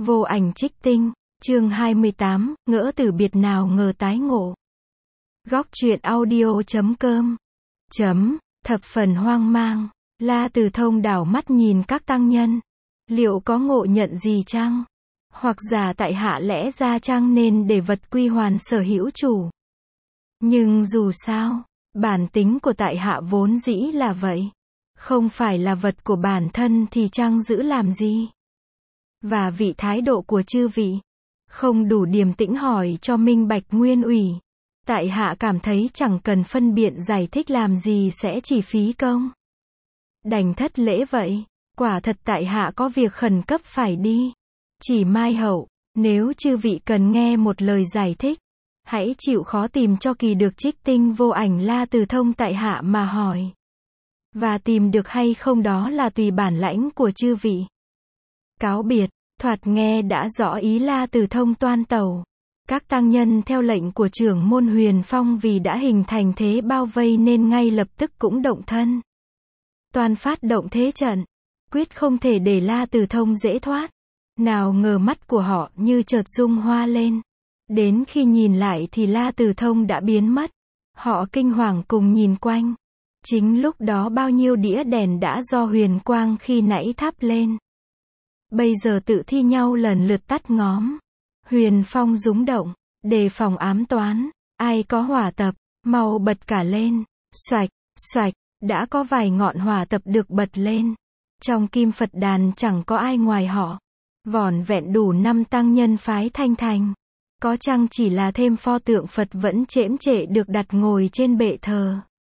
Vô ảnh trích tinh, chương 28, ngỡ từ biệt nào ngờ tái ngộ. Góc truyện audio.com Thập phần hoang mang, La Từ Thông đảo mắt nhìn các tăng nhân. Liệu có ngộ nhận gì chăng? Hoặc giả tại hạ lẽ ra chăng nên để vật quy hoàn sở hữu chủ. Nhưng dù sao, bản tính của tại hạ vốn dĩ là vậy. Không phải là vật của bản thân thì chăng giữ làm gì? Và vị thái độ của chư vị không đủ điềm tĩnh hỏi cho minh bạch nguyên ủy. Tại hạ cảm thấy chẳng cần phân biện giải thích làm gì sẽ chỉ phí công. Đành thất lễ vậy, quả thật tại hạ có việc khẩn cấp phải đi. Chỉ mai hậu, nếu chư vị cần nghe một lời giải thích, hãy chịu khó tìm cho kỳ được trích tinh vô ảnh La Từ Thông tại hạ mà hỏi. Và tìm được hay không đó là tùy bản lãnh của chư vị. Cáo biệt, thoạt nghe đã rõ ý La Từ Thông toan tàu. Các tăng nhân theo lệnh của trưởng môn Huyền Phong vì đã hình thành thế bao vây nên ngay lập tức cũng động thân. Toan phát động thế trận, quyết không thể để La Từ Thông dễ thoát. Nào ngờ mắt của họ như chợt rung hoa lên. Đến khi nhìn lại thì La Từ Thông đã biến mất. Họ kinh hoàng cùng nhìn quanh. Chính lúc đó bao nhiêu đĩa đèn đã do huyền quang khi nãy thắp lên. Bây giờ tự thi nhau lần lượt tắt ngóm. Huyền Phong rúng động, đề phòng ám toán. Ai có hỏa tập, mau bật cả lên. Xoạch, xoạch, đã có vài ngọn hỏa tập được bật lên. Trong Kim Phật đàn chẳng có ai ngoài họ. Vỏn vẹn đủ 5 tăng nhân phái Thanh Thành. Có chăng chỉ là thêm pho tượng Phật vẫn chễm chệ được đặt ngồi trên bệ thờ.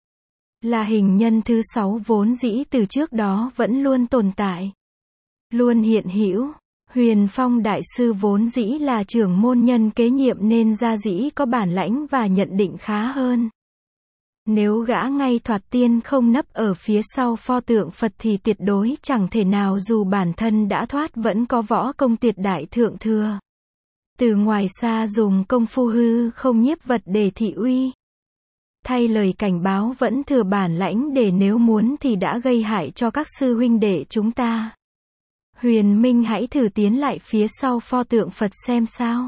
Là hình nhân thứ 6 vốn dĩ từ trước đó vẫn luôn tồn tại. Luôn hiện hữu. Huyền Phong đại sư vốn dĩ là trưởng môn nhân kế nhiệm nên ra dĩ có bản lãnh và nhận định khá hơn. Nếu gã ngay thoạt tiên không nấp ở phía sau pho tượng Phật thì tuyệt đối chẳng thể nào dù bản thân đã thoát vẫn có võ công tuyệt đại thượng thừa. Từ ngoài xa dùng công phu hư không nhiếp vật để thị uy. Thay lời cảnh báo vẫn thừa bản lãnh để nếu muốn thì đã gây hại cho các sư huynh đệ chúng ta. Huyền Minh hãy thử tiến lại phía sau pho tượng Phật xem sao.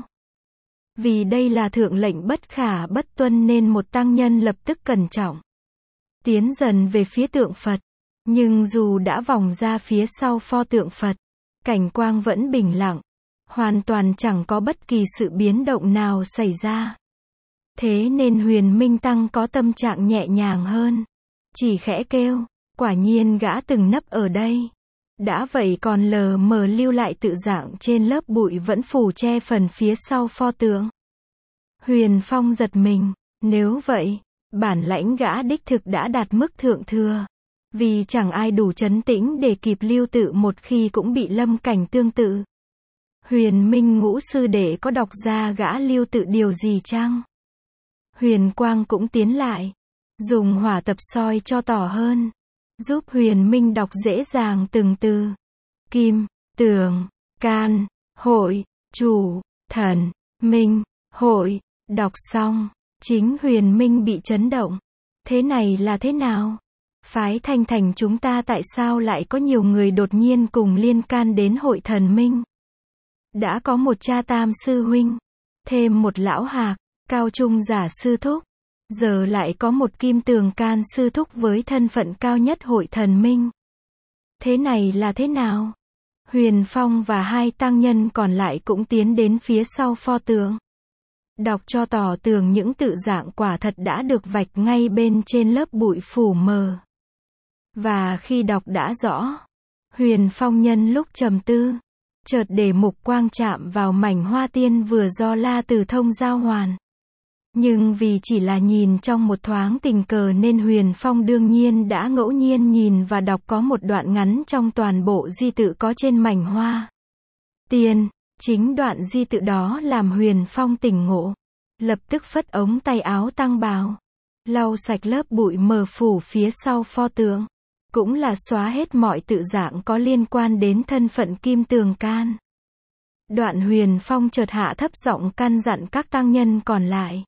Vì đây là thượng lệnh bất khả bất tuân nên một tăng nhân lập tức cẩn trọng. Tiến dần về phía tượng Phật. Nhưng dù đã vòng ra phía sau pho tượng Phật, cảnh quang vẫn bình lặng. Hoàn toàn chẳng có bất kỳ sự biến động nào xảy ra. Thế nên Huyền Minh Tăng có tâm trạng nhẹ nhàng hơn. Chỉ khẽ kêu, quả nhiên gã từng nấp ở đây. Đã vậy còn lờ mờ lưu lại tự dạng trên lớp bụi vẫn phủ che phần phía sau pho tượng. Huyền Phong giật mình, nếu vậy, bản lãnh gã đích thực đã đạt mức thượng thừa. Vì chẳng ai đủ trấn tĩnh để kịp lưu tự một khi cũng bị lâm cảnh tương tự. Huyền Minh Ngũ sư đệ có đọc ra gã lưu tự điều gì chăng? Huyền Quang cũng tiến lại, dùng hỏa tập soi cho tỏ hơn, giúp Huyền Minh đọc dễ dàng từng từ. Kim, tường, can, hội, chủ, thần, minh, hội. Đọc xong, chính Huyền Minh bị chấn động. Thế này là thế nào? Phái Thanh Thành chúng ta tại sao lại có nhiều người đột nhiên cùng liên can đến hội thần minh? Đã có một cha tam sư huynh, thêm một lão hạc, cao trung giả sư thúc. Giờ lại có một kim tường can sư thúc với thân phận cao nhất hội thần minh. Thế này là thế nào? Huyền Phong và 2 tăng nhân còn lại cũng tiến đến phía sau pho tượng. Đọc cho tỏ tường những tự dạng quả thật đã được vạch ngay bên trên lớp bụi phủ mờ. Và khi đọc đã rõ, Huyền Phong nhân lúc trầm tư, chợt để mục quang chạm vào mảnh hoa tiên vừa do La Từ Thông giao hoàn. Nhưng vì chỉ là nhìn trong một thoáng tình cờ nên Huyền Phong đương nhiên đã ngẫu nhiên nhìn và đọc có một đoạn ngắn trong toàn bộ di tự có trên mảnh hoa tiên. Chính đoạn di tự đó làm Huyền Phong tỉnh ngộ. Lập tức phất ống tay áo tăng bào, lau sạch lớp bụi mờ phủ phía sau pho tượng. Cũng là xóa hết mọi tự dạng có liên quan đến thân phận kim tường can. Đoạn Huyền Phong chợt hạ thấp giọng căn dặn các tăng nhân còn lại.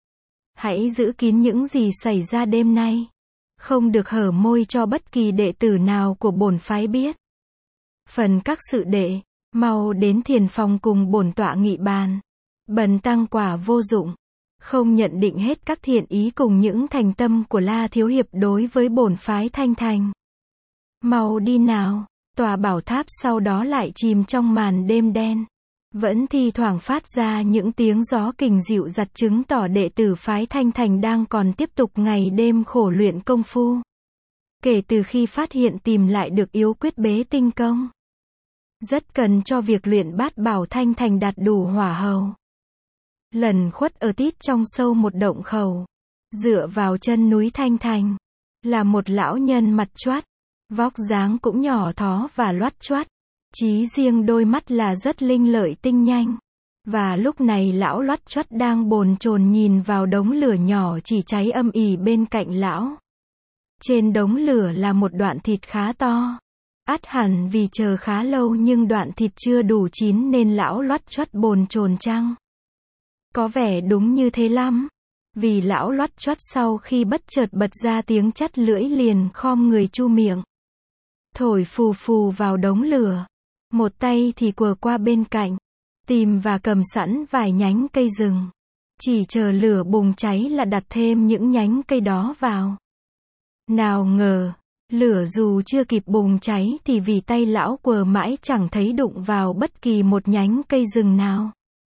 Hãy giữ kín những gì xảy ra đêm nay. Không được hở môi cho bất kỳ đệ tử nào của bổn phái biết. Phần các sự đệ, Mau đến thiền phòng cùng bổn tọa nghị bàn. Bần tăng quả vô dụng, không nhận định hết các thiện ý cùng những thành tâm của La Thiếu Hiệp đối với bổn phái Thanh Thành. Mau đi nào. Tòa bảo tháp sau đó lại chìm trong màn đêm đen. Vẫn thi thoảng phát ra những tiếng gió kình dịu dặt chứng tỏ đệ tử phái Thanh Thành đang còn tiếp tục ngày đêm khổ luyện công phu. Kể từ khi phát hiện tìm lại được yếu quyết bế tinh công, rất cần cho việc luyện bát bảo Thanh Thành đạt đủ hỏa hầu. Lần khuất ở tít trong sâu một động khẩu, dựa vào chân núi Thanh Thành, là một lão nhân mặt choát, vóc dáng cũng nhỏ thó và loắt choát. Chí riêng đôi mắt là rất linh lợi tinh nhanh. Và lúc này lão loắt choắt đang bồn chồn nhìn vào đống lửa nhỏ chỉ cháy âm ỉ bên cạnh lão. Trên đống lửa là một đoạn thịt khá to. Ắt hẳn vì chờ khá lâu nhưng đoạn thịt chưa đủ chín nên lão loắt choắt bồn chồn chăng? Có vẻ đúng như thế lắm. Vì lão loắt choắt sau khi bất chợt bật ra tiếng chắt lưỡi liền khom người chu miệng, thổi phù phù vào đống lửa. Một tay thì quờ qua bên cạnh, tìm và cầm sẵn vài nhánh cây rừng. Chỉ chờ lửa bùng cháy là đặt thêm những nhánh cây đó vào. Nào ngờ, lửa dù chưa kịp bùng cháy thì vì tay lão quờ mãi chẳng thấy đụng vào bất kỳ một nhánh cây rừng nào.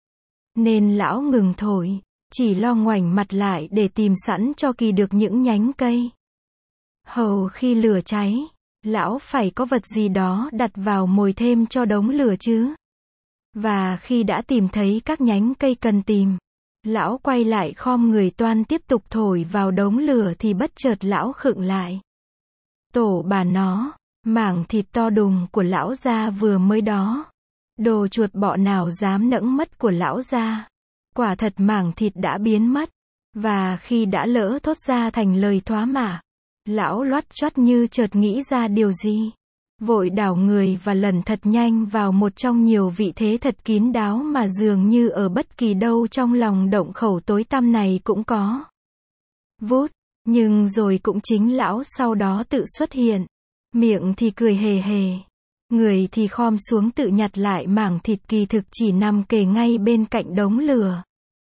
Nên lão ngừng thổi, chỉ lo ngoảnh mặt lại để tìm sẵn cho kỳ được những nhánh cây. Hầu khi lửa cháy, lão phải có vật gì đó đặt vào mồi thêm cho đống lửa chứ. Và khi đã tìm thấy các nhánh cây cần tìm, lão quay lại khom người toan tiếp tục thổi vào đống lửa thì bất chợt lão khựng lại. Tổ bà nó, mảng thịt to đùng của lão gia vừa mới đó. Đồ chuột bọ nào dám nẫng mất của lão gia. Quả thật mảng thịt đã biến mất. Và khi đã lỡ thốt ra thành lời thoá mạ, lão loắt choắt như chợt nghĩ ra điều gì. Vội đảo người và lần thật nhanh vào một trong nhiều vị thế thật kín đáo mà dường như ở bất kỳ đâu trong lòng động khẩu tối tăm này cũng có. Vút, nhưng rồi cũng chính lão sau đó tự xuất hiện. Miệng thì cười hề hề. Người thì khom xuống tự nhặt lại mảng thịt kỳ thực chỉ nằm kề ngay bên cạnh đống lửa.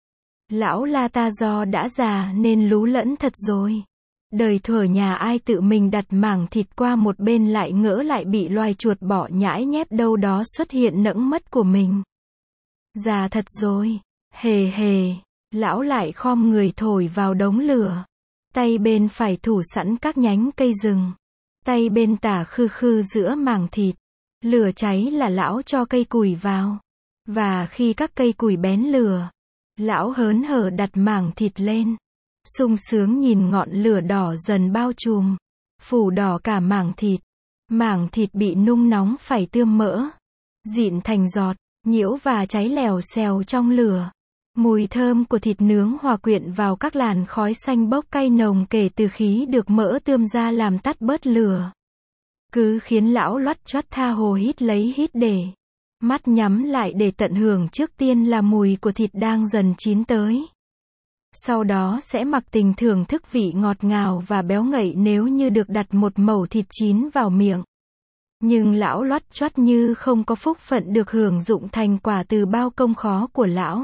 Lão La ta do đã già nên lú lẫn thật rồi. Đời thuở nhà ai tự mình đặt mảng thịt qua một bên lại ngỡ lại bị loài chuột bọ nhãi nhép đâu đó xuất hiện nẫng mất của mình. Già thật rồi. Hề hề. Lão lại khom người thổi vào đống lửa. Tay bên phải thủ sẵn các nhánh cây rừng. Tay bên tả khư khư giữa mảng thịt. Lửa cháy là lão cho cây củi vào. Và khi các cây củi bén lửa, lão hớn hở đặt mảng thịt lên. Sung sướng nhìn ngọn lửa đỏ dần bao trùm, phủ đỏ cả mảng thịt. Mảng thịt bị nung nóng phải tươm mỡ, dịn thành giọt, nhiễu và cháy lèo xèo trong lửa. Mùi thơm của thịt nướng hòa quyện vào các làn khói xanh bốc cay nồng kể từ khí được mỡ tươm ra làm tắt bớt lửa. Cứ khiến lão loắt choắt tha hồ hít lấy hít để. Mắt nhắm lại để tận hưởng trước tiên là mùi của thịt đang dần chín tới. Sau đó sẽ mặc tình thưởng thức vị ngọt ngào và béo ngậy nếu như được đặt một mẩu thịt chín vào miệng. Nhưng lão loắt choắt như không có phúc phận được hưởng dụng thành quả từ bao công khó của lão.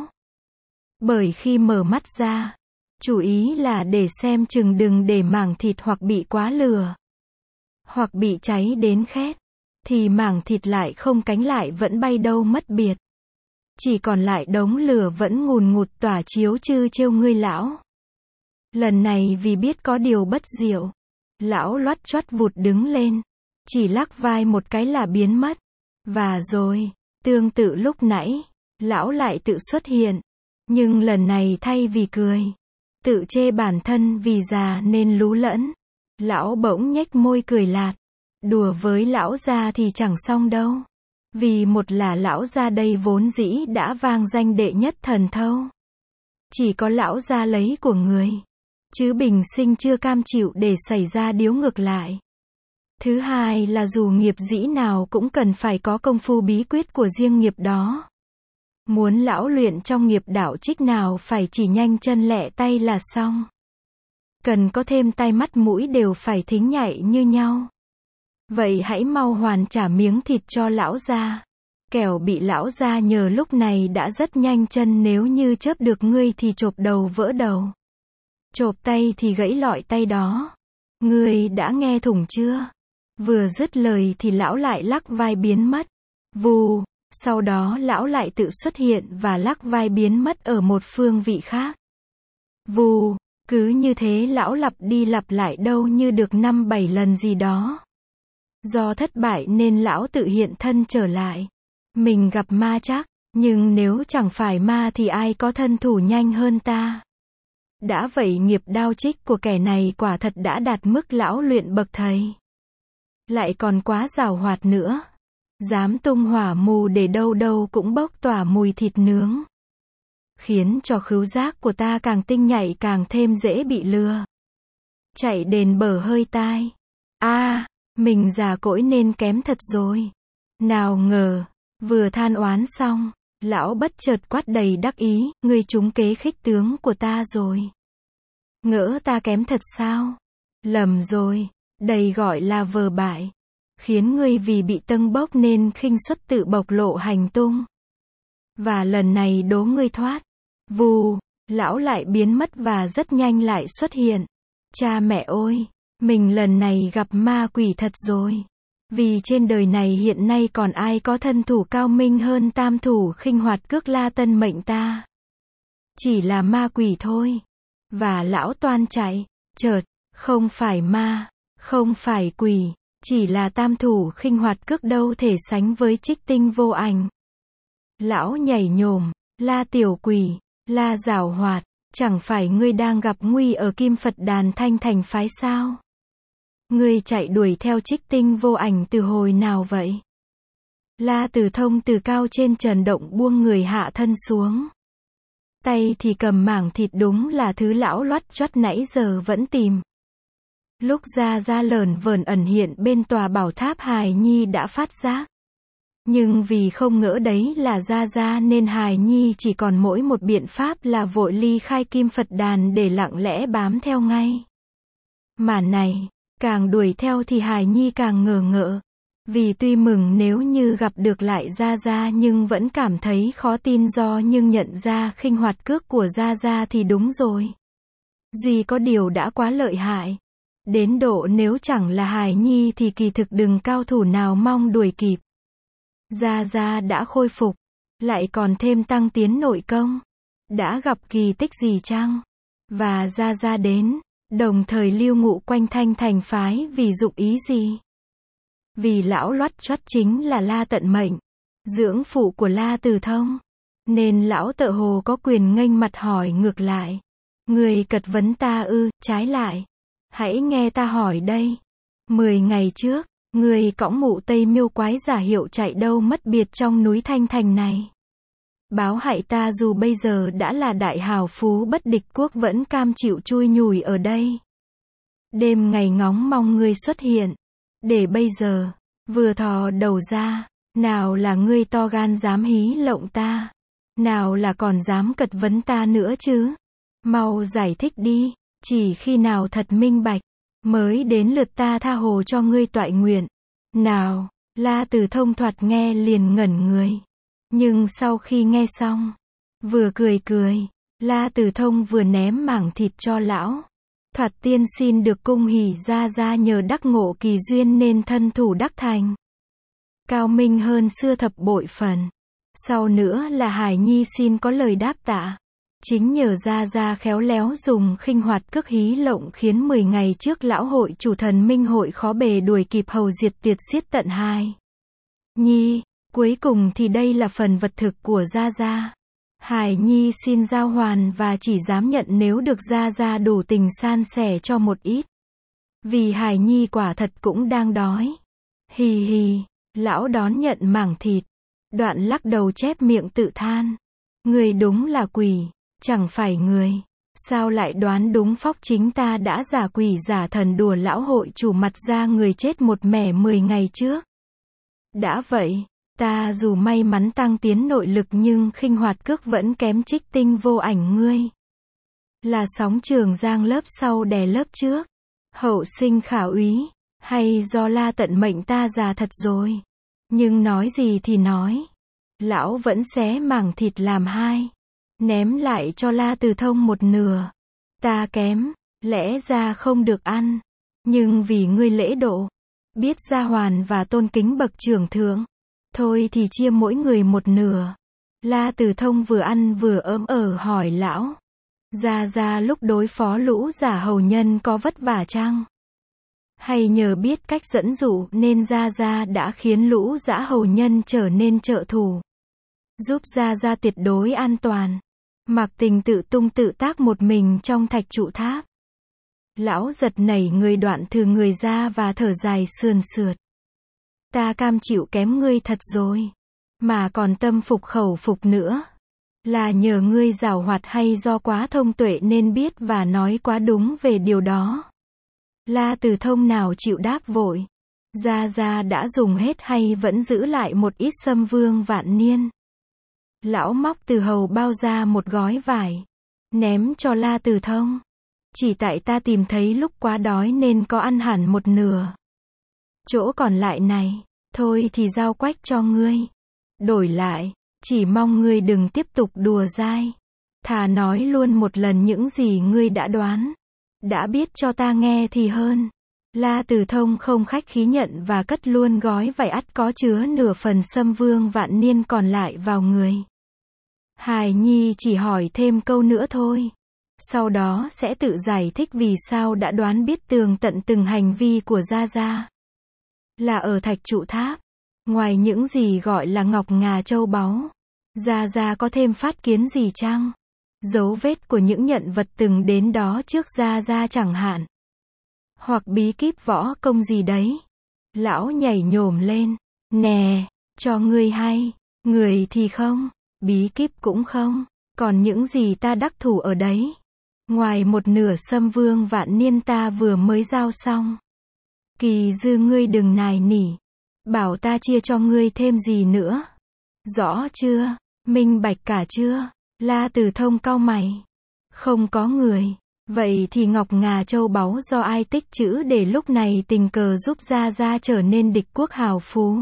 Bởi khi mở mắt ra, chủ ý là để xem chừng đừng để mảng thịt hoặc bị quá lửa, hoặc bị cháy đến khét, thì mảng thịt lại không cánh lại vẫn bay đâu mất biệt. Chỉ còn lại đống lửa vẫn ngùn ngụt tỏa chiếu chư trêu ngươi lão. Lần này vì biết có điều bất diệu, lão loắt choắt vụt đứng lên, chỉ lắc vai một cái là biến mất. Và rồi, tương tự lúc nãy, lão lại tự xuất hiện. Nhưng lần này thay vì cười, tự chê bản thân vì già nên lú lẫn, lão bỗng nhếch môi cười lạt. Đùa với lão gia thì chẳng xong đâu. Vì một là lão gia đây vốn dĩ đã vang danh đệ nhất thần thâu. Chỉ có lão gia lấy của người, chứ bình sinh chưa cam chịu để xảy ra điếu ngược lại. Thứ hai là dù nghiệp dĩ nào cũng cần phải có công phu bí quyết của riêng nghiệp đó. Muốn lão luyện trong nghiệp đạo trích nào phải chỉ nhanh chân lẹ tay là xong. Cần có thêm tai mắt mũi đều phải thính nhạy như nhau. Vậy hãy mau hoàn trả miếng thịt cho lão gia. Kẻo bị lão gia nhờ lúc này đã rất nhanh chân, nếu như chớp được ngươi thì chộp đầu vỡ đầu. Chộp tay thì gãy lọi tay đó. Ngươi đã nghe thủng chưa? Vừa dứt lời thì lão lại lắc vai biến mất. Vù, sau đó lão lại tự xuất hiện và lắc vai biến mất ở một phương vị khác. Vù, cứ như thế lão lặp đi lặp lại đâu như được 5-7 lần gì đó. Do thất bại nên lão tự hiện thân trở lại. Mình gặp ma chắc, nhưng nếu chẳng phải ma thì ai có thân thủ nhanh hơn ta. Đã vậy nghiệp đao trích của kẻ này quả thật đã đạt mức lão luyện bậc thầy. Lại còn quá giàu hoạt nữa. Dám tung hỏa mù để đâu đâu cũng bốc tỏa mùi thịt nướng. Khiến cho khứu giác của ta càng tinh nhạy, càng thêm dễ bị lừa. Chạy đền bờ hơi tai. Mình già cỗi nên kém thật rồi. Nào ngờ, vừa than oán xong, lão bất chợt quát đầy đắc ý, ngươi trúng kế khích tướng của ta rồi. Ngỡ ta kém thật sao? Lầm rồi, đây gọi là vờ bại. Khiến ngươi vì bị tâng bốc nên khinh suất tự bộc lộ hành tung. Và lần này đố ngươi thoát. Vù, lão lại biến mất và rất nhanh lại xuất hiện. Cha mẹ ơi, mình lần này gặp ma quỷ thật rồi. Vì trên đời này hiện nay còn ai có thân thủ cao minh hơn tam thủ khinh hoạt cước La Tân Mệnh ta. Chỉ là ma quỷ thôi. Và lão toan chạy, chợt, không phải ma, không phải quỷ, chỉ là tam thủ khinh hoạt cước đâu thể sánh với Trích Tinh Vô Ảnh. Lão nhảy nhổm, la tiểu quỷ, la giảo hoạt, chẳng phải ngươi đang gặp nguy ở Kim Phật Đàn Thanh Thành phái sao? Ngươi chạy đuổi theo Trích Tinh Vô Ảnh từ hồi nào vậy? La Tử Thông từ cao trên trần động buông người hạ thân xuống. Tay thì cầm mảng thịt, đúng là thứ lão loắt choắt nãy giờ vẫn tìm. Lúc Gia Gia lởn vởn ẩn hiện bên tòa bảo tháp, Hài Nhi đã phát giác. Nhưng vì không ngỡ đấy là Gia Gia nên Hài Nhi chỉ còn mỗi một biện pháp là vội ly khai Kim Phật Đàn để lặng lẽ bám theo ngay. Mà này, càng đuổi theo thì Hài Nhi càng ngờ ngợ. Vì tuy mừng nếu như gặp được lại Gia Gia nhưng vẫn cảm thấy khó tin nhưng nhận ra khinh hoạt cước của Gia Gia thì đúng rồi. Duy có điều đã quá lợi hại. Đến độ nếu chẳng là Hài Nhi thì kỳ thực đừng cao thủ nào mong đuổi kịp. Gia Gia đã khôi phục, lại còn thêm tăng tiến nội công. Đã gặp kỳ tích gì chăng? Và Gia Gia đến, đồng thời lưu ngụ quanh Thanh Thành phái vì dụng ý gì? Vì lão loắt choắt chính là La Tận Mệnh, dưỡng phụ của La Tử Thông. Nên lão tợ hồ có quyền nghênh mặt hỏi ngược lại. Người cật vấn ta ư? Trái lại, hãy nghe ta hỏi đây. 10 ngày trước, người cõng mụ Tây Miêu quái giả hiệu chạy đâu mất biệt trong núi Thanh Thành này. Báo hại ta dù bây giờ đã là đại hào phú bất địch quốc vẫn cam chịu chui nhủi ở đây. Đêm ngày ngóng mong ngươi xuất hiện. Để bây giờ, vừa thò đầu ra, nào là ngươi to gan dám hí lộng ta, nào là còn dám cật vấn ta nữa chứ. Mau giải thích đi, chỉ khi nào thật minh bạch, mới đến lượt ta tha hồ cho ngươi toại nguyện. Nào, La Tử Thông thoạt nghe liền ngẩn người. Nhưng sau khi nghe xong, vừa cười cười, La Tử Thông vừa ném mảng thịt cho lão. Thoạt tiên xin được cung hỉ Gia Gia nhờ đắc ngộ kỳ duyên nên thân thủ đắc thành. Cao minh hơn xưa thập bội phần. Sau nữa là Hải Nhi xin có lời đáp tạ. Chính nhờ Gia Gia khéo léo dùng khinh hoạt cước hí lộng khiến 10 ngày trước lão hội chủ thần minh hội khó bề đuổi kịp hầu diệt tuyệt xiết tận hai. Nhi, cuối cùng thì đây là phần vật thực của Gia Gia. Hải Nhi xin giao hoàn và chỉ dám nhận nếu được Gia Gia đủ tình san sẻ cho một ít. Vì Hải Nhi quả thật cũng đang đói. Hì hì, lão đón nhận mảng thịt. Đoạn lắc đầu chép miệng tự than. Người đúng là quỷ, chẳng phải người. Sao lại đoán đúng phóc, chính ta đã giả quỷ giả thần đùa lão hội chủ mặt ra người chết một mẻ 10 ngày trước. Đã vậy, ta dù may mắn tăng tiến nội lực nhưng khinh hoạt cước vẫn kém Trích Tinh Vô Ảnh ngươi. Là sóng Trường Giang lớp sau đè lớp trước. Hậu sinh khả úy, hay do La Tận Mệnh ta già thật rồi. Nhưng nói gì thì nói, Lão vẫn xé mảng thịt làm hai, ném lại cho La Từ Thông một nửa. Ta kém, lẽ ra không được ăn, nhưng vì ngươi lễ độ, biết gia hoàn và tôn kính bậc trưởng thượng, thôi thì chia mỗi người một nửa. La Từ Thông vừa ăn vừa ỡm hỏi lão, Gia lúc đối phó lũ giả hầu nhân có vất vả chăng? Hay nhờ biết cách dẫn dụ nên Gia đã khiến lũ dã hầu nhân trở nên trợ thủ, giúp Gia tuyệt đối an toàn. Mạc Tình tự tung tự tác một mình trong thạch trụ tháp. Lão giật nảy người, đoạn từ người ra và thở dài sườn sượt. Ta cam chịu kém ngươi thật rồi, mà còn tâm phục khẩu phục nữa. Là nhờ ngươi giảo hoạt hay do quá thông tuệ nên biết và nói quá đúng về điều đó? La Từ Thông nào chịu đáp vội. Gia đã dùng hết hay vẫn giữ lại một ít sâm vương vạn niên? Lão móc từ hầu bao ra một gói vải, ném cho La Từ Thông. Chỉ tại ta tìm thấy lúc quá đói nên có ăn hẳn một nửa. Chỗ còn lại này, thôi thì giao quách cho ngươi. Đổi lại, chỉ mong ngươi đừng tiếp tục đùa dai. Thà nói luôn một lần những gì ngươi đã đoán, đã biết cho ta nghe thì hơn. La Từ Thông không khách khí nhận và cất luôn gói vải ắt có chứa nửa phần sâm vương vạn niên còn lại vào người. Hài Nhi chỉ hỏi thêm câu nữa thôi, sau đó sẽ tự giải thích vì sao đã đoán biết tường tận từng hành vi của Gia. Là ở thạch trụ tháp, ngoài những gì gọi là ngọc ngà châu báu, Gia có thêm phát kiến gì chăng? Dấu vết của những nhận vật từng đến đó trước Gia chẳng hạn, hoặc bí kíp võ công gì đấy. Lão nhảy nhổm lên, nè, cho ngươi hay, người thì không, bí kíp cũng không, còn những gì ta đắc thủ ở đấy, ngoài một nửa sâm vương vạn niên ta vừa mới giao xong. Kỳ dư ngươi đừng nài nỉ, bảo ta chia cho ngươi thêm gì nữa. Rõ chưa, minh bạch cả chưa? La Từ Thông cau mày. Không có người. Vậy thì ngọc ngà châu báu do ai tích trữ để lúc này tình cờ giúp Gia trở nên địch quốc hào phú?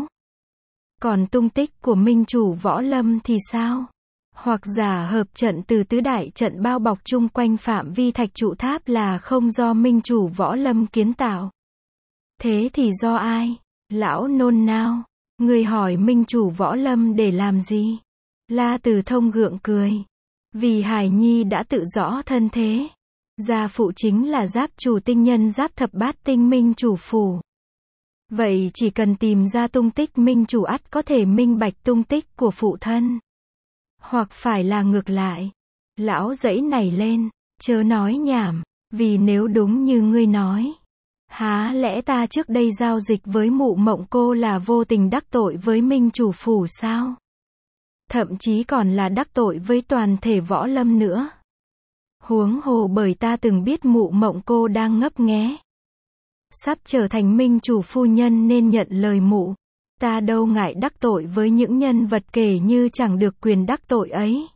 Còn tung tích của minh chủ võ lâm thì sao? Hoặc giả hợp trận từ tứ đại trận bao bọc chung quanh phạm vi thạch trụ tháp là không do minh chủ võ lâm kiến tạo? Thế thì do ai? Lão nôn nao. Người hỏi minh chủ võ lâm để làm gì? La Từ Thông gượng cười. Vì Hải Nhi đã tự rõ thân thế. Gia phụ chính là giáp chủ tinh nhân giáp thập bát tinh minh chủ phủ. Vậy chỉ cần tìm ra tung tích minh chủ ắt có thể minh bạch tung tích của phụ thân. Hoặc phải là ngược lại. Lão giãy nảy lên, chớ nói nhảm, vì nếu đúng như ngươi nói, há lẽ ta trước đây giao dịch với mụ mộng cô là vô tình đắc tội với minh chủ phủ sao? Thậm chí còn là đắc tội với toàn thể võ lâm nữa. Huống hồ bởi ta từng biết mụ mộng cô đang ngấp nghé, sắp trở thành minh chủ phu nhân nên nhận lời mụ. Ta đâu ngại đắc tội với những nhân vật kể như chẳng được quyền đắc tội ấy.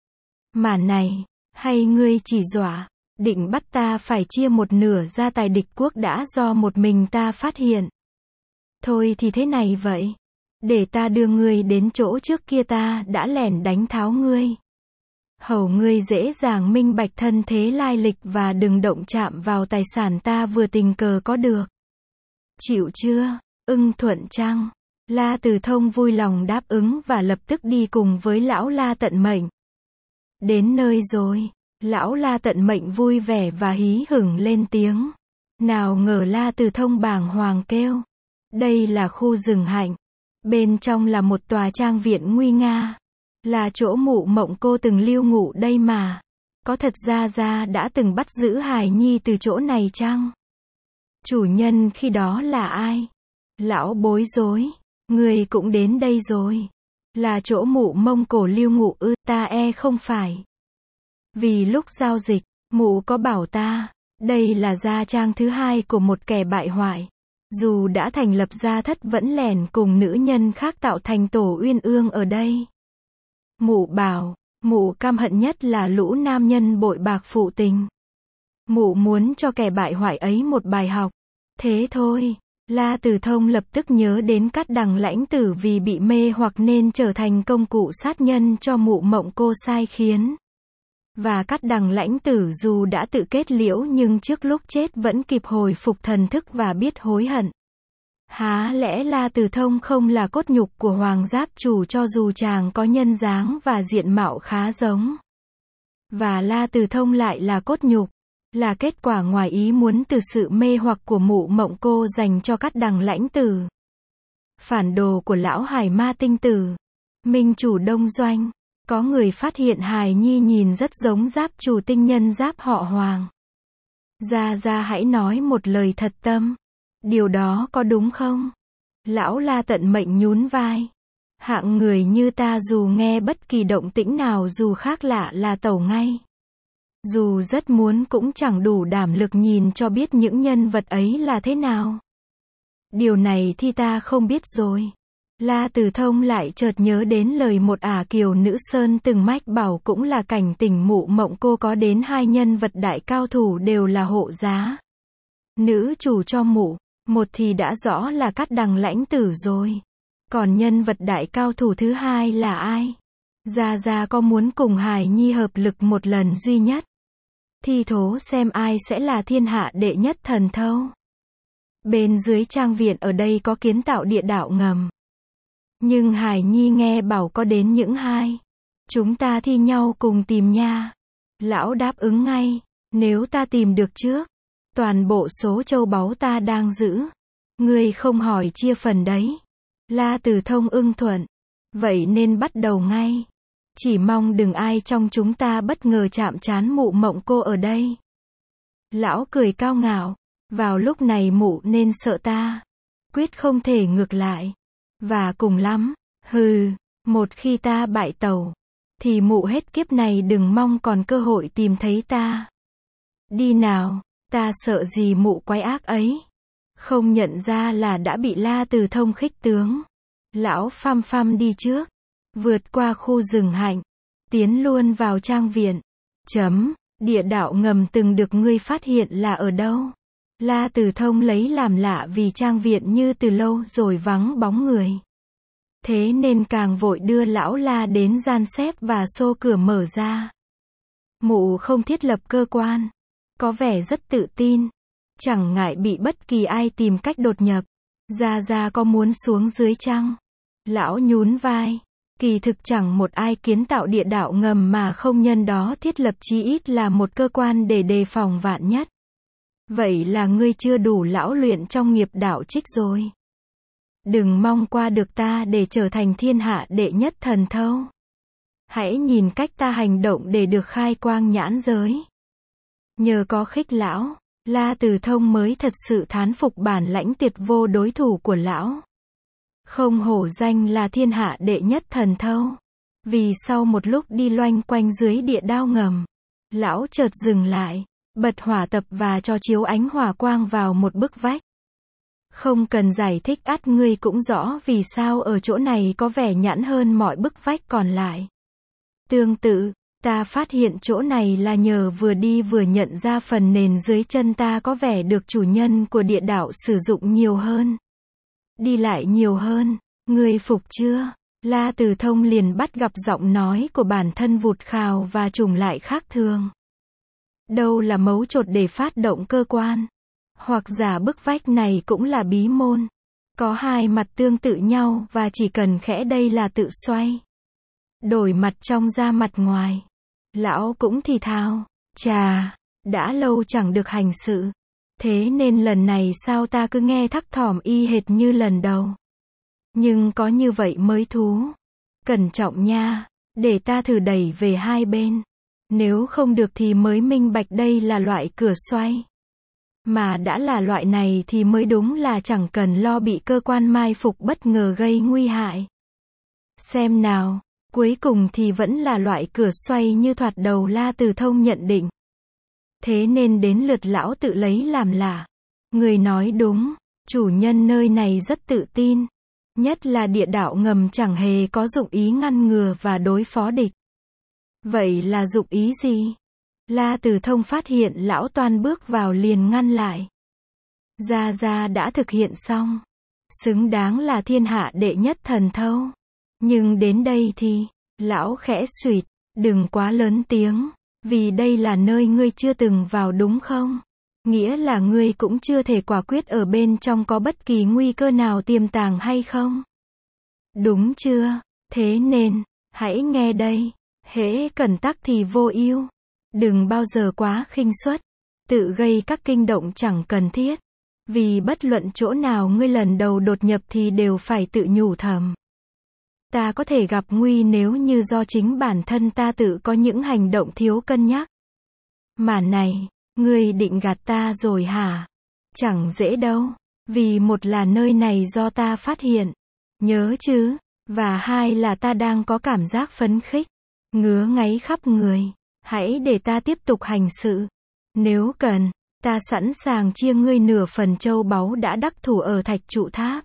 Mà này, hay ngươi chỉ dọa, định bắt ta phải chia một nửa gia tài địch quốc đã do một mình ta phát hiện. Thôi thì thế này vậy. Để ta đưa ngươi đến chỗ trước kia ta đã lẻn đánh tháo ngươi. Hầu ngươi dễ dàng minh bạch thân thế lai lịch và đừng động chạm vào tài sản ta vừa tình cờ có được. Chịu chưa? Ưng thuận chăng? La Từ Thông vui lòng đáp ứng và lập tức đi cùng với lão La Tận Mệnh. Đến nơi rồi, lão La Tận Mệnh vui vẻ và hí hửng lên tiếng. Nào ngờ La Từ Thông bàng hoàng kêu. Đây là khu rừng hạnh. Bên trong là một tòa trang viện nguy nga. Là chỗ mụ mộng cô từng lưu ngụ đây mà. Có thật Gia đã từng bắt giữ Hải Nhi từ chỗ này chăng? Chủ nhân khi đó là ai? Lão bối rối. Người cũng đến đây rồi. Là chỗ mụ Mông Cổ lưu ngụ ư? Ta không phải. Vì lúc giao dịch, mụ có bảo ta, đây là gia trang thứ hai của một kẻ bại hoại. Dù đã thành lập gia thất vẫn lẻn cùng nữ nhân khác tạo thành tổ uyên ương ở đây. Mụ bảo, mụ căm hận nhất là lũ nam nhân bội bạc phụ tình. Mụ muốn cho kẻ bại hoại ấy một bài học. Thế thôi. La Tử Thông lập tức nhớ đến Cát Đằng Lãnh Tử vì bị mê hoặc nên trở thành công cụ sát nhân cho Mụ Mộng Cô sai khiến. Và Cát Đằng Lãnh Tử dù đã tự kết liễu nhưng trước lúc chết vẫn kịp hồi phục thần thức và biết hối hận. Há lẽ La Tử Thông không là cốt nhục của Hoàng Giáp Chủ cho dù chàng có nhân dáng và diện mạo khá giống. Và La Tử Thông lại là cốt nhục, là kết quả ngoài ý muốn từ sự mê hoặc của Mụ Mộng Cô dành cho Cát Đằng Lãnh Tử. Phản đồ của lão Hải Ma Tinh Tử. Minh chủ Đông Doanh. Có người phát hiện hài nhi nhìn rất giống Giáp Chủ tinh nhân Giáp họ Hoàng. Gia hãy nói một lời thật tâm. Điều đó có đúng không? Lão La tận mệnh nhún vai. Hạng người như ta dù nghe bất kỳ động tĩnh nào dù khác lạ là tẩu ngay. Dù rất muốn cũng chẳng đủ đảm lực nhìn cho biết những nhân vật ấy là thế nào. Điều này thì ta không biết rồi. La Tử Thông lại chợt nhớ đến lời một ả kiều nữ sơn từng mách bảo cũng là cảnh tỉnh Mụ Mộng Cô có đến 2 nhân vật đại cao thủ đều là hộ giá. Nữ chủ cho mụ, một thì đã rõ là Cát Đằng Lãnh Tử rồi. Còn nhân vật đại cao thủ thứ hai là ai? Gia có muốn cùng Hải Nhi hợp lực một lần duy nhất? Thi thố xem ai sẽ là thiên hạ đệ nhất thần thâu. Bên dưới trang viện ở đây có kiến tạo địa đạo ngầm. Nhưng Hải Nhi nghe bảo có đến những 2. Chúng ta thi nhau cùng tìm nha. Lão đáp ứng ngay. Nếu ta tìm được trước, toàn bộ số châu báu ta đang giữ. Ngươi không hỏi chia phần đấy. La Tử Thông ưng thuận. Vậy nên bắt đầu ngay. Chỉ mong đừng ai trong chúng ta bất ngờ chạm trán Mụ Mộng Cô ở đây. Lão cười cao ngạo. Vào lúc này mụ nên sợ ta. Quyết không thể ngược lại. Và cùng lắm, một khi ta bại tàu, thì mụ hết kiếp này đừng mong còn cơ hội tìm thấy ta. Đi nào, ta sợ gì mụ quái ác ấy. Không nhận ra là đã bị La Tử Thông khích tướng. Lão phăm đi trước, vượt qua khu rừng hạnh, tiến luôn vào trang viện. Địa đạo ngầm từng được ngươi phát hiện là ở đâu? La Tử Thông lấy làm lạ vì trang viện như từ lâu rồi vắng bóng người. Thế nên càng vội đưa lão La đến gian xếp và xô cửa mở ra. Mụ không thiết lập cơ quan. Có vẻ rất tự tin. Chẳng ngại bị bất kỳ ai tìm cách đột nhập. Gia có muốn xuống dưới chăng? Lão nhún vai. Kỳ thực chẳng một ai kiến tạo địa đạo ngầm mà không nhân đó thiết lập chí ít là một cơ quan để đề phòng vạn nhất. Vậy là ngươi chưa đủ lão luyện trong nghiệp đạo trích rồi. Đừng mong qua được ta để trở thành thiên hạ đệ nhất thần thâu. Hãy nhìn cách ta hành động để được khai quang nhãn giới. Nhờ có khích lão, La Tử Thông mới thật sự thán phục bản lãnh tuyệt vô đối thủ của lão. Không hổ danh là thiên hạ đệ nhất thần thâu. Vì sau một lúc đi loanh quanh dưới địa đao ngầm, lão chợt dừng lại, bật hỏa tập và cho chiếu ánh hỏa quang vào một bức vách. Không cần giải thích ắt ngươi cũng rõ vì sao ở chỗ này có vẻ nhẵn hơn mọi bức vách còn lại. Tương tự, ta phát hiện chỗ này là nhờ vừa đi vừa nhận ra phần nền dưới chân ta có vẻ được chủ nhân của địa đạo sử dụng nhiều hơn. Đi lại nhiều hơn, ngươi phục chưa? La Tử Thông liền bắt gặp giọng nói của bản thân vụt khào và trùng lại khác thường. Đâu là mấu chốt để phát động cơ quan? Hoặc giả bức vách này cũng là bí môn. Có 2 mặt tương tự nhau và chỉ cần khẽ đây là tự xoay. Đổi mặt trong ra mặt ngoài. Lão cũng thì thào. Chà, đã lâu chẳng được hành sự. Thế nên lần này sao ta cứ nghe thắc thỏm y hệt như lần đầu. Nhưng có như vậy mới thú. Cẩn trọng nha, để ta thử đẩy về 2 bên. Nếu không được thì mới minh bạch đây là loại cửa xoay. Mà đã là loại này thì mới đúng là chẳng cần lo bị cơ quan mai phục bất ngờ gây nguy hại. Xem nào, cuối cùng thì vẫn là loại cửa xoay như thoạt đầu La Tử Thông nhận định. Thế nên đến lượt lão tự lấy làm lạ. Người nói đúng, chủ nhân nơi này rất tự tin. Nhất là địa đạo ngầm chẳng hề có dụng ý ngăn ngừa và đối phó địch. Vậy là dụng ý gì? La Tử Thông phát hiện lão toan bước vào liền ngăn lại. Gia Gia đã thực hiện xong. Xứng đáng là thiên hạ đệ nhất thần thâu. Nhưng đến đây thì, lão khẽ suýt, đừng quá lớn tiếng, vì đây là nơi ngươi chưa từng vào đúng không? Nghĩa là ngươi cũng chưa thể quả quyết ở bên trong có bất kỳ nguy cơ nào tiềm tàng hay không? Đúng chưa? Thế nên, hãy nghe đây, hễ cần tắc thì vô ưu. Đừng bao giờ quá khinh suất, tự gây các kinh động chẳng cần thiết. Vì bất luận chỗ nào ngươi lần đầu đột nhập thì đều phải tự nhủ thầm. Ta có thể gặp nguy nếu như do chính bản thân ta tự có những hành động thiếu cân nhắc. Mà này, ngươi định gạt ta rồi hả? Chẳng dễ đâu, vì một là nơi này do ta phát hiện, nhớ chứ, và hai là ta đang có cảm giác phấn khích, ngứa ngáy khắp người, hãy để ta tiếp tục hành sự. Nếu cần, ta sẵn sàng chia ngươi nửa phần châu báu đã đắc thủ ở Thạch Trụ Tháp.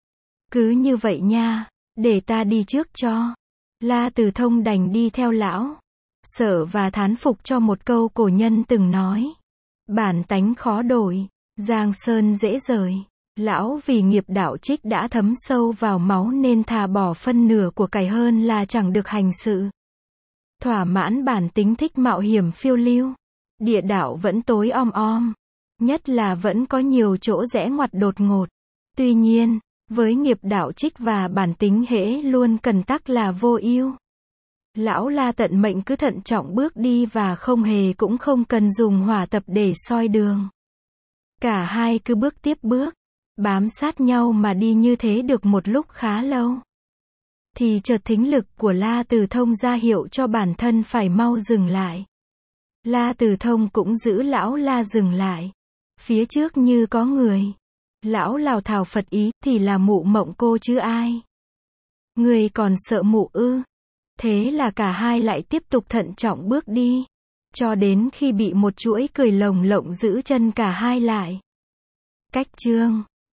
Cứ như vậy nha, để ta đi trước cho. La Tử Thông đành đi theo lão. Sợ và thán phục cho một câu cổ nhân từng nói. Bản tánh khó đổi, giang sơn dễ rời. Lão vì nghiệp đạo trích đã thấm sâu vào máu nên thà bỏ phân nửa của cải hơn là chẳng được hành sự. Thỏa mãn bản tính thích mạo hiểm phiêu lưu. Địa đạo vẫn tối om om. Nhất là vẫn có nhiều chỗ rẽ ngoặt đột ngột. Tuy nhiên, với nghiệp đạo trích và bản tính hễ luôn cần tắc là vô ưu. Lão La tận mệnh cứ thận trọng bước đi và không hề cũng không cần dùng hỏa tập để soi đường. Cả hai cứ bước tiếp bước, bám sát nhau mà đi như thế được một lúc khá lâu. Thì chợt thính lực của La Tử Thông ra hiệu cho bản thân phải mau dừng lại. La Tử Thông cũng giữ lão La dừng lại. Phía trước như có người. Lão lào thào phật ý, thì là Mụ Mộng cô chứ ai. Người còn sợ mụ ư? Thế là cả hai lại tiếp tục thận trọng bước đi. Cho đến khi bị một chuỗi cười lồng lộng giữ chân cả hai lại. Cách chương